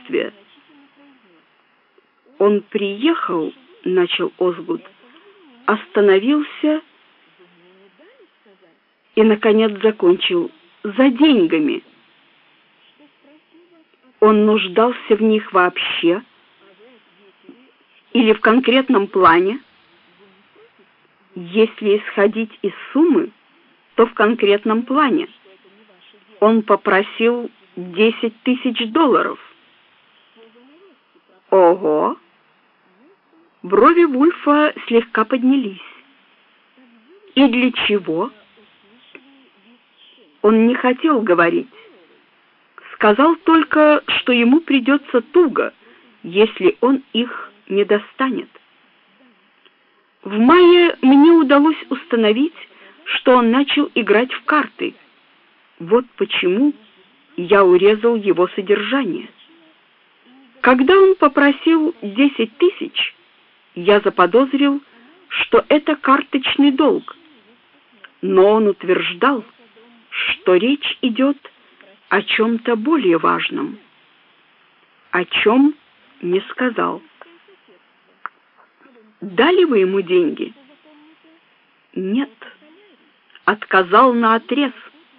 следствия. Он приехал, начал Озгуд, остановился и, наконец, закончил: за деньгами. Он нуждался в них вообще или в конкретном плане? Если исходить из суммы, то в конкретном плане. Он попросил $10 000. Ого! Брови Вульфа слегка поднялись. И для чего? Он не хотел говорить. Сказал только, что ему придется туго, если он их не достанет. В мае мне удалось установить, что он начал играть в карты. Вот почему я урезал его содержание. Когда он попросил 10 000, я заподозрил, что это карточный долг. Но он утверждал, что речь идет о чем-то более важном. О чем не сказал. Дали вы ему деньги? Нет. Отказал наотрез.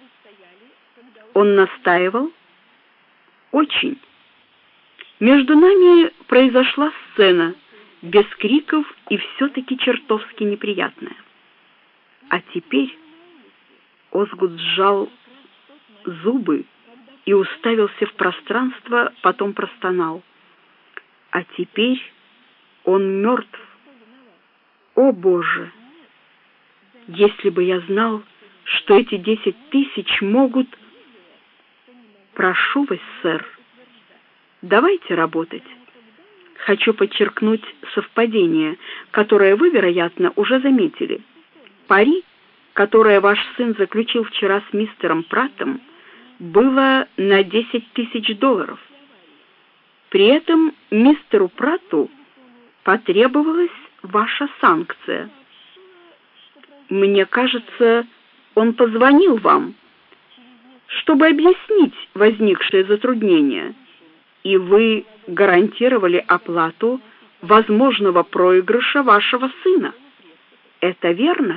Он настаивал? Очень. Между нами произошла сцена, без криков и все-таки чертовски неприятная. А теперь Озгуд сжал зубы и уставился в пространство, потом простонал. А теперь он мертв. О, Боже! Если бы я знал, что эти 10 000 могут... Прошу вас, сэр, давайте работать. Хочу подчеркнуть совпадение, которое вы, вероятно, уже заметили. Пари, которое ваш сын заключил вчера с мистером Праттом, было на $10 000. При этом мистеру Пратту потребовалась ваша санкция. Мне кажется, он позвонил вам, чтобы объяснить возникшее затруднение, и вы гарантировали оплату возможного проигрыша вашего сына. Это верно?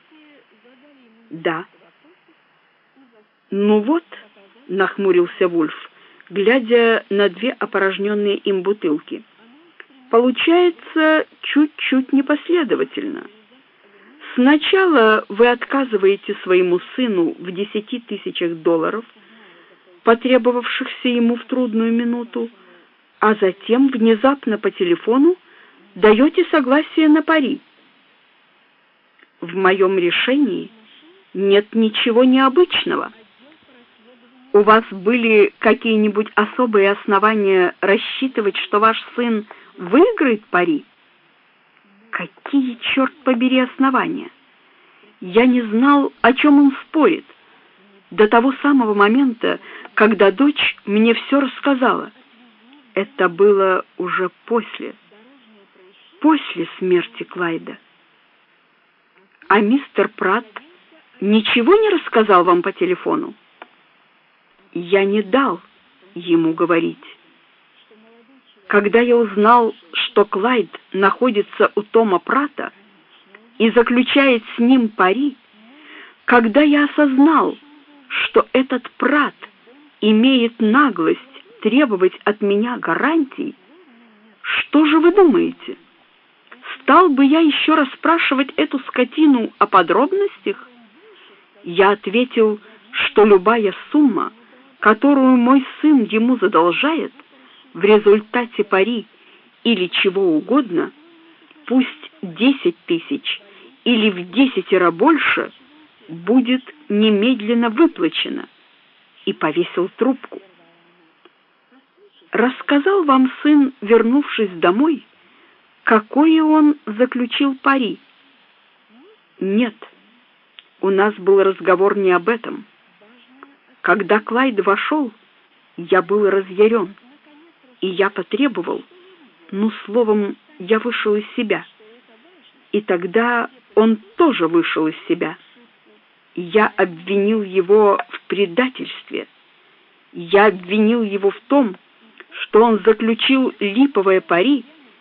Да. Ну вот, нахмурился Вульф, глядя на 2 опорожненные им бутылки. Получается чуть-чуть непоследовательно. Сначала вы отказываете своему сыну в $10 000, потребовавшихся ему в трудную минуту, а затем внезапно по телефону даете согласие на пари. В моем решении нет ничего необычного. У вас были какие-нибудь особые основания рассчитывать, что ваш сын выиграет пари? Какие, черт побери, основания? Я не знал, о чем он спорит, до того самого момента, когда дочь мне все рассказала. Это было уже после смерти Клайда. А мистер Пратт ничего не рассказал вам по телефону? Я не дал ему говорить. Когда я узнал, что Клайд находится у Тома Пратта и заключает с ним пари, когда я осознал, что этот Пратт имеет наглость требовать от меня гарантий, что же вы думаете? Стал бы я еще расспрашивать эту скотину о подробностях? Я ответил, что любая сумма, которую мой сын ему задолжает, в результате пари или чего угодно, пусть 10 000 или в 10 больше, будет немедленно выплачена, и повесил трубку. Рассказал вам сын, вернувшись домой, какое он заключил пари? Нет, у нас был разговор не об этом. Когда Клайд вошел, я был разъярен, и я потребовал, словом, я вышел из себя. И тогда он тоже вышел из себя. Я обвинил его в предательстве. Я обвинил его в том, что он заключил липовое пари